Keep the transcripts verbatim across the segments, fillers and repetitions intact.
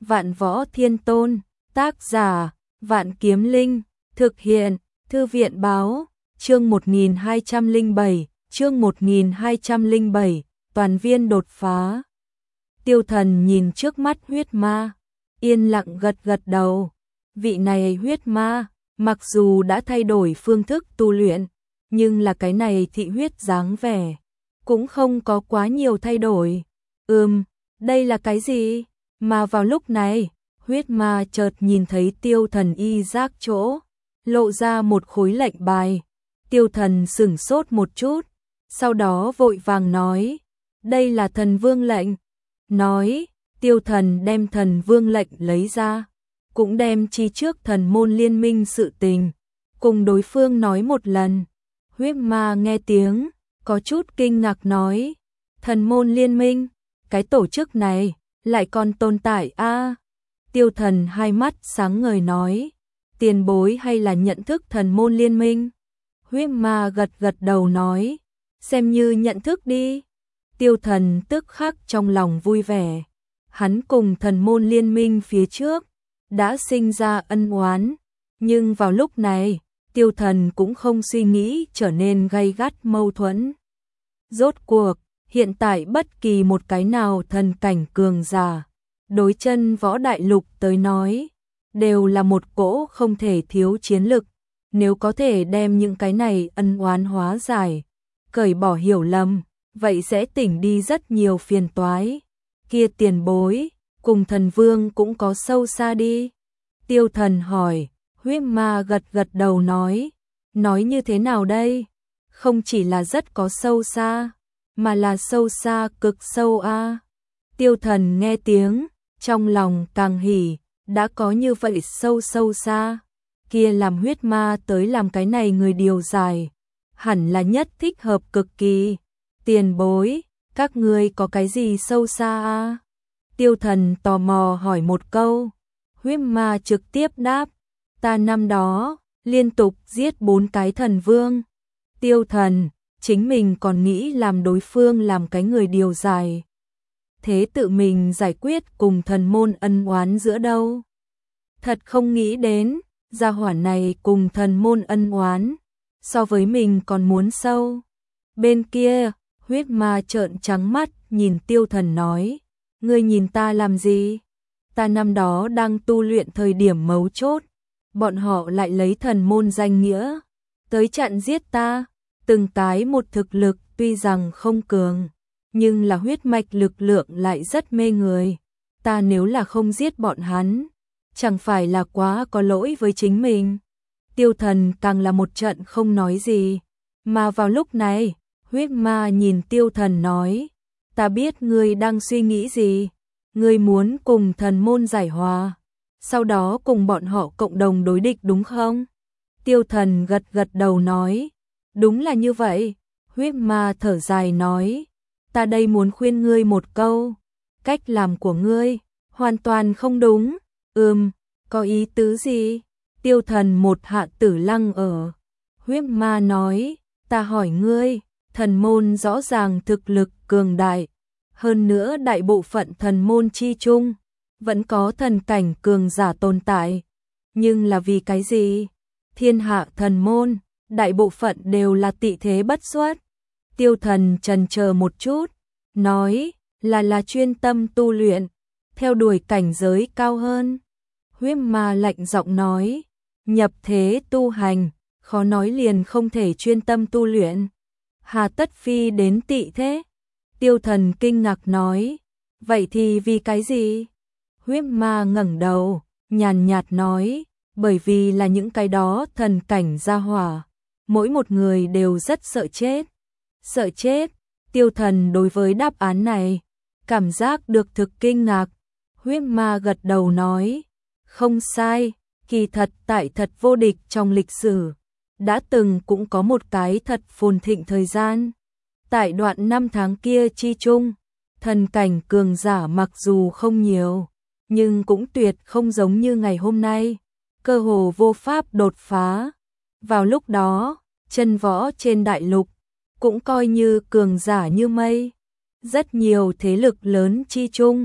Vạn Võ Thiên Tôn, tác giả, Vạn Kiếm Linh, thực hiện, Thư viện báo, chương một nghìn hai trăm lẻ bảy, chương một nghìn hai trăm lẻ bảy, toàn viên đột phá. Tiêu Thần nhìn trước mắt huyết ma, yên lặng gật gật đầu. Vị này huyết ma, mặc dù đã thay đổi phương thức tu luyện, nhưng là cái này thị huyết dáng vẻ, cũng không có quá nhiều thay đổi. Ừm, đây là cái gì? Mà vào lúc này, huyết ma chợt nhìn thấy Tiêu Thần y giác chỗ, lộ ra một khối lệnh bài. Tiêu Thần sửng sốt một chút, sau đó vội vàng nói, đây là thần vương lệnh. Nói, Tiêu Thần đem thần vương lệnh lấy ra, cũng đem chi trước thần môn liên minh sự tình, cùng đối phương nói một lần. Huyết ma nghe tiếng, có chút kinh ngạc nói, thần môn liên minh, cái tổ chức này, lại còn tồn tại a à? Tiêu Thần hai mắt sáng ngời nói, tiền bối hay là nhận thức thần môn liên minh? Huyết ma gật gật đầu nói, xem như nhận thức đi. Tiêu Thần tức khắc trong lòng vui vẻ, hắn cùng thần môn liên minh phía trước, đã sinh ra ân oán, nhưng vào lúc này, Tiêu Thần cũng không suy nghĩ trở nên gay gắt mâu thuẫn. Rốt cuộc, hiện tại bất kỳ một cái nào thần cảnh cường giả, đối chân võ đại lục tới nói, đều là một cỗ không thể thiếu chiến lực. Nếu có thể đem những cái này ân oán hóa giải, cởi bỏ hiểu lầm, vậy sẽ tỉnh đi rất nhiều phiền toái. Kia tiền bối, cùng thần vương cũng có sâu xa đi. Tiêu Thần hỏi, huyết ma gật gật đầu nói, nói như thế nào đây? Không chỉ là rất có sâu xa, mà là sâu xa cực sâu a. À. Tiêu Thần nghe tiếng, trong lòng càng hỉ, đã có như vậy sâu sâu xa, kia làm huyết ma tới làm cái này người điều giải, hẳn là nhất thích hợp cực kỳ. Tiền bối, các ngươi có cái gì sâu xa a? À? Tiêu Thần tò mò hỏi một câu, huyết ma trực tiếp đáp, ta năm đó, liên tục giết bốn cái thần vương. Tiêu Thần, chính mình còn nghĩ làm đối phương làm cái người điều giải. Thế tự mình giải quyết cùng thần môn ân oán giữa đâu. Thật không nghĩ đến, gia hỏa này cùng thần môn ân oán, so với mình còn muốn sâu. Bên kia, huyết ma trợn trắng mắt nhìn Tiêu Thần nói, ngươi nhìn ta làm gì? Ta năm đó đang tu luyện thời điểm mấu chốt, bọn họ lại lấy thần môn danh nghĩa, tới chặn giết ta, từng cái một thực lực tuy rằng không cường, nhưng là huyết mạch lực lượng lại rất mê người. Ta nếu là không giết bọn hắn, chẳng phải là quá có lỗi với chính mình. Tiêu Thần càng là một trận không nói gì, mà vào lúc này, huyết ma nhìn Tiêu Thần nói, ta biết ngươi đang suy nghĩ gì, ngươi muốn cùng thần môn giải hòa, sau đó cùng bọn họ cộng đồng đối địch đúng không? Tiêu Thần gật gật đầu nói, đúng là như vậy. Huyết ma thở dài nói, ta đây muốn khuyên ngươi một câu, cách làm của ngươi hoàn toàn không đúng. Ừm, có ý tứ gì? Tiêu Thần một hạ tử lăng ở. Huyết ma nói, ta hỏi ngươi, thần môn rõ ràng thực lực cường đại, hơn nữa đại bộ phận thần môn chi chung, vẫn có thần cảnh cường giả tồn tại. Nhưng là vì cái gì? Thiên hạ thần môn, đại bộ phận đều là tị thế bất xuất. Tiêu Thần chần chờ một chút, nói, là là chuyên tâm tu luyện, theo đuổi cảnh giới cao hơn. Huyết ma lạnh giọng nói, nhập thế tu hành, khó nói liền không thể chuyên tâm tu luyện. Hà tất phi đến tị thế? Tiêu Thần kinh ngạc nói, vậy thì vì cái gì? Huyết ma ngẩng đầu, nhàn nhạt nói, bởi vì là những cái đó thần cảnh gia hỏa, mỗi một người đều rất sợ chết. Sợ chết? Tiêu Thần đối với đáp án này, cảm giác được thực kinh ngạc. Huyết ma gật đầu nói, không sai, kỳ thật tại thật vô địch trong lịch sử, đã từng cũng có một cái thật phồn thịnh thời gian. Tại đoạn năm tháng kia chi chung, thần cảnh cường giả mặc dù không nhiều, nhưng cũng tuyệt không giống như ngày hôm nay, cơ hồ vô pháp đột phá. Vào lúc đó, chân võ trên đại lục, cũng coi như cường giả như mây. Rất nhiều thế lực lớn chi chung,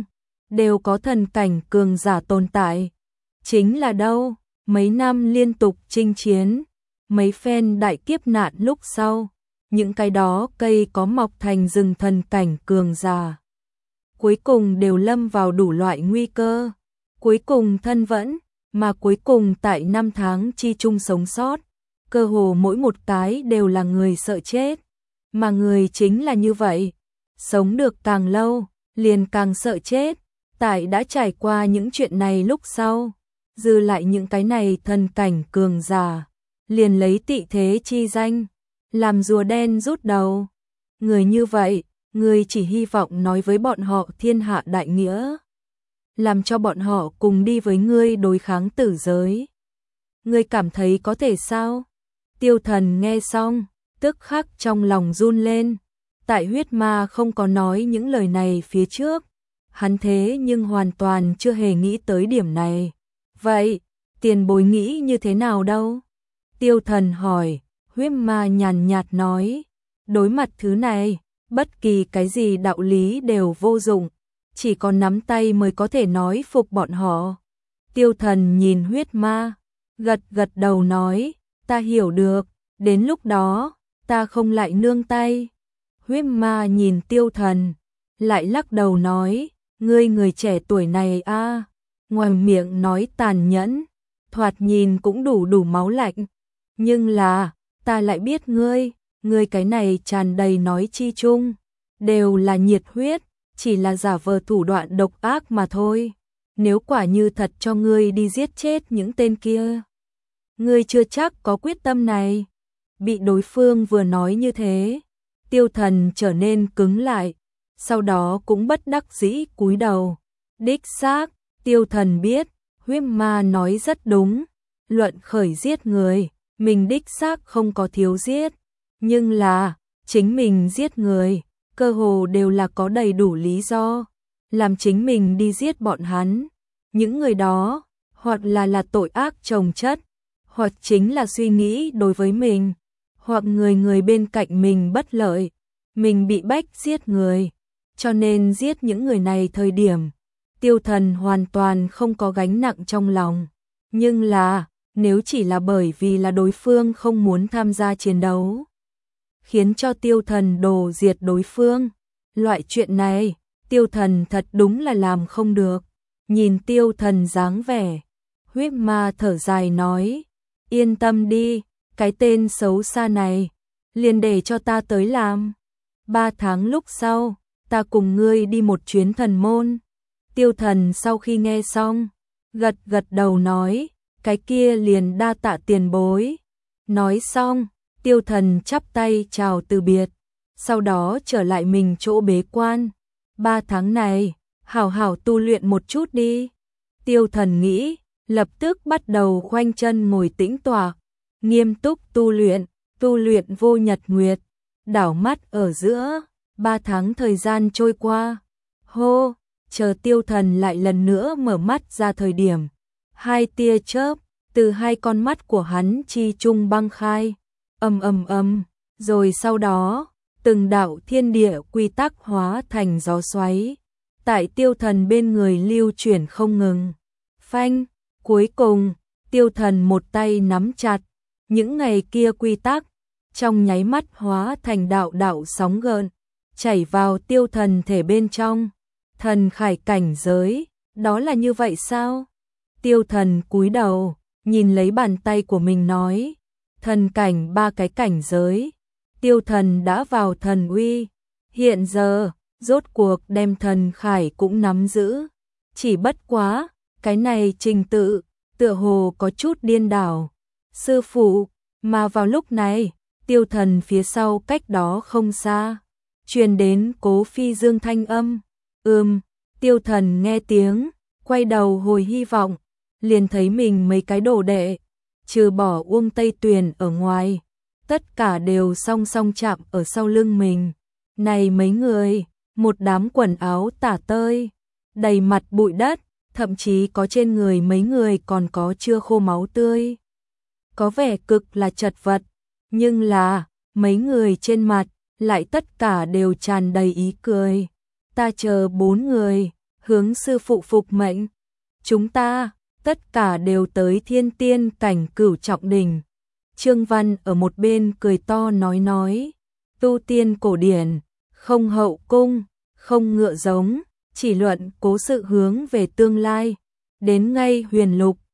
đều có thần cảnh cường giả tồn tại. Chính là đâu, mấy năm liên tục chinh chiến, mấy phen đại kiếp nạn lúc sau, những cái đó cây có mọc thành rừng thần cảnh cường giả. Cuối cùng đều lâm vào đủ loại nguy cơ, cuối cùng thân vẫn, mà cuối cùng tại năm tháng chi chung sống sót, cơ hồ mỗi một cái đều là người sợ chết, mà người chính là như vậy, sống được càng lâu, liền càng sợ chết, tại đã trải qua những chuyện này lúc sau, dư lại những cái này thần cảnh cường giả, liền lấy tị thế chi danh, làm rùa đen rút đầu. Người như vậy, người chỉ hy vọng nói với bọn họ thiên hạ đại nghĩa, làm cho bọn họ cùng đi với ngươi đối kháng tử giới. Ngươi cảm thấy có thể sao? Tiêu Thần nghe xong, tức khắc trong lòng run lên. Tại huyết ma không có nói những lời này phía trước, hắn thế nhưng hoàn toàn chưa hề nghĩ tới điểm này. Vậy, tiền bối nghĩ như thế nào đâu? Tiêu Thần hỏi, huyết ma nhàn nhạt nói, đối mặt thứ này, bất kỳ cái gì đạo lý đều vô dụng, chỉ có nắm tay mới có thể nói phục bọn họ. Tiêu Thần nhìn huyết ma, gật gật đầu nói, ta hiểu được, đến lúc đó, ta không lại nương tay. Huyết ma nhìn Tiêu Thần, lại lắc đầu nói, ngươi người trẻ tuổi này a, à, ngoài miệng nói tàn nhẫn, thoạt nhìn cũng đủ đủ máu lạnh, nhưng là, ta lại biết ngươi, ngươi cái này tràn đầy nói chi chung, đều là nhiệt huyết, chỉ là giả vờ thủ đoạn độc ác mà thôi. Nếu quả như thật cho ngươi đi giết chết những tên kia, ngươi chưa chắc có quyết tâm này. Bị đối phương vừa nói như thế, Tiêu Thần trở nên cứng lại, sau đó cũng bất đắc dĩ cúi đầu. Đích xác, Tiêu Thần biết, huyết ma nói rất đúng, luận khởi giết người, mình đích xác không có thiếu giết, nhưng là, chính mình giết người, cơ hồ đều là có đầy đủ lý do, làm chính mình đi giết bọn hắn. Những người đó, hoặc là là tội ác chồng chất, hoặc chính là suy nghĩ đối với mình, hoặc người người bên cạnh mình bất lợi, mình bị bách giết người, cho nên giết những người này thời điểm, Tiêu Thần hoàn toàn không có gánh nặng trong lòng. Nhưng là, nếu chỉ là bởi vì là đối phương không muốn tham gia chiến đấu, khiến cho Tiêu Thần đồ diệt đối phương, loại chuyện này, Tiêu Thần thật đúng là làm không được. Nhìn Tiêu Thần dáng vẻ, huyết ma thở dài nói, yên tâm đi, cái tên xấu xa này, liền để cho ta tới làm. Ba tháng lúc sau, ta cùng ngươi đi một chuyến thần môn. Tiêu Thần sau khi nghe xong, gật gật đầu nói, cái kia liền đa tạ tiền bối. Nói xong, Tiêu Thần chắp tay chào từ biệt, sau đó trở lại mình chỗ bế quan. Ba tháng này, hảo hảo tu luyện một chút đi. Tiêu Thần nghĩ, lập tức bắt đầu khoanh chân ngồi tĩnh tọa, nghiêm túc tu luyện, tu luyện vô nhật nguyệt, đảo mắt ở giữa, ba tháng thời gian trôi qua. Hô, chờ Tiêu Thần lại lần nữa mở mắt ra thời điểm, hai tia chớp từ hai con mắt của hắn chi chung băng khai, ầm ầm ầm, rồi sau đó, từng đạo thiên địa quy tắc hóa thành gió xoáy, tại Tiêu Thần bên người lưu chuyển không ngừng. Phanh, cuối cùng, Tiêu Thần một tay nắm chặt, những ngày kia quy tắc, trong nháy mắt hóa thành đạo đạo sóng gợn, chảy vào Tiêu Thần thể bên trong. Thần khải cảnh giới, đó là như vậy sao? Tiêu Thần cúi đầu, nhìn lấy bàn tay của mình nói, thần cảnh ba cái cảnh giới, Tiêu Thần đã vào thần uy, hiện giờ, rốt cuộc đem thần khải cũng nắm giữ, chỉ bất quá, cái này trình tự, tựa hồ có chút điên đảo. Sư phụ, mà vào lúc này, Tiêu Thần phía sau cách đó không xa, truyền đến Cố Phi Dương thanh âm. Ừm, Tiêu Thần nghe tiếng, quay đầu hồi hy vọng, liền thấy mình mấy cái đồ đệ, trừ bỏ Uông Tây Tuyền ở ngoài, tất cả đều song song chạm ở sau lưng mình. Này mấy người, một đám quần áo tả tơi, đầy mặt bụi đất, thậm chí có trên người mấy người còn có chưa khô máu tươi. Có vẻ cực là chật vật, nhưng là, mấy người trên mặt, lại tất cả đều tràn đầy ý cười. Ta chờ bốn người, hướng sư phụ phục mệnh. Chúng ta, tất cả đều tới thiên tiên cảnh cửu trọng đỉnh. Trương Văn ở một bên cười to nói nói, tu tiên cổ điển, không hậu cung, không ngựa giống, chỉ luận cố sự hướng về tương lai. Đến ngay huyền lục,